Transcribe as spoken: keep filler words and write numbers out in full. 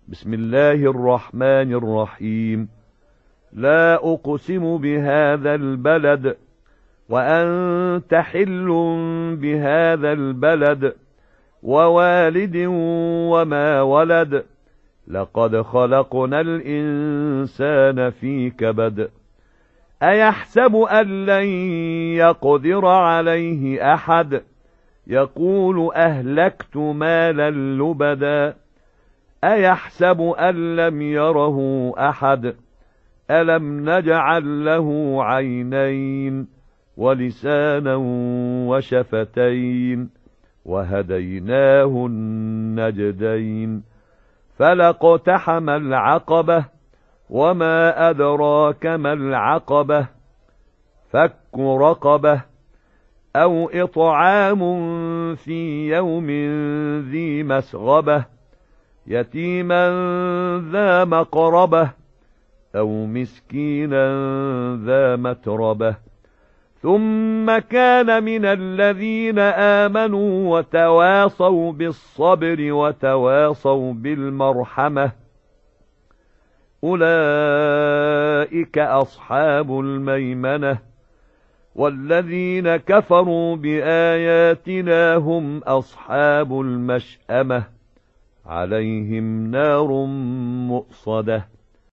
بسم الله الرحمن الرحيم. لا أقسم بهذا البلد وأنت حل بهذا البلد ووالد وما ولد لقد خلقنا الإنسان في كبد أيحسب أن لن يقدر عليه أحد يقول أهلكت مالا لبدا أيحسب أن لم يره أحد ألم نجعل له عينين ولسانا وشفتين وهديناه النجدين فلاقتحم العقبة وما أدراك ما العقبة فك رقبة أو إطعام في يوم ذي مسغبة يتيما ذا مقربة أو مسكينا ذا متربة ثم كان من الذين آمنوا وتواصوا بالصبر وتواصوا بالمرحمة أولئك أصحاب الميمنة والذين كفروا بآياتنا هم أصحاب المشأمة عليهم نار مؤصدة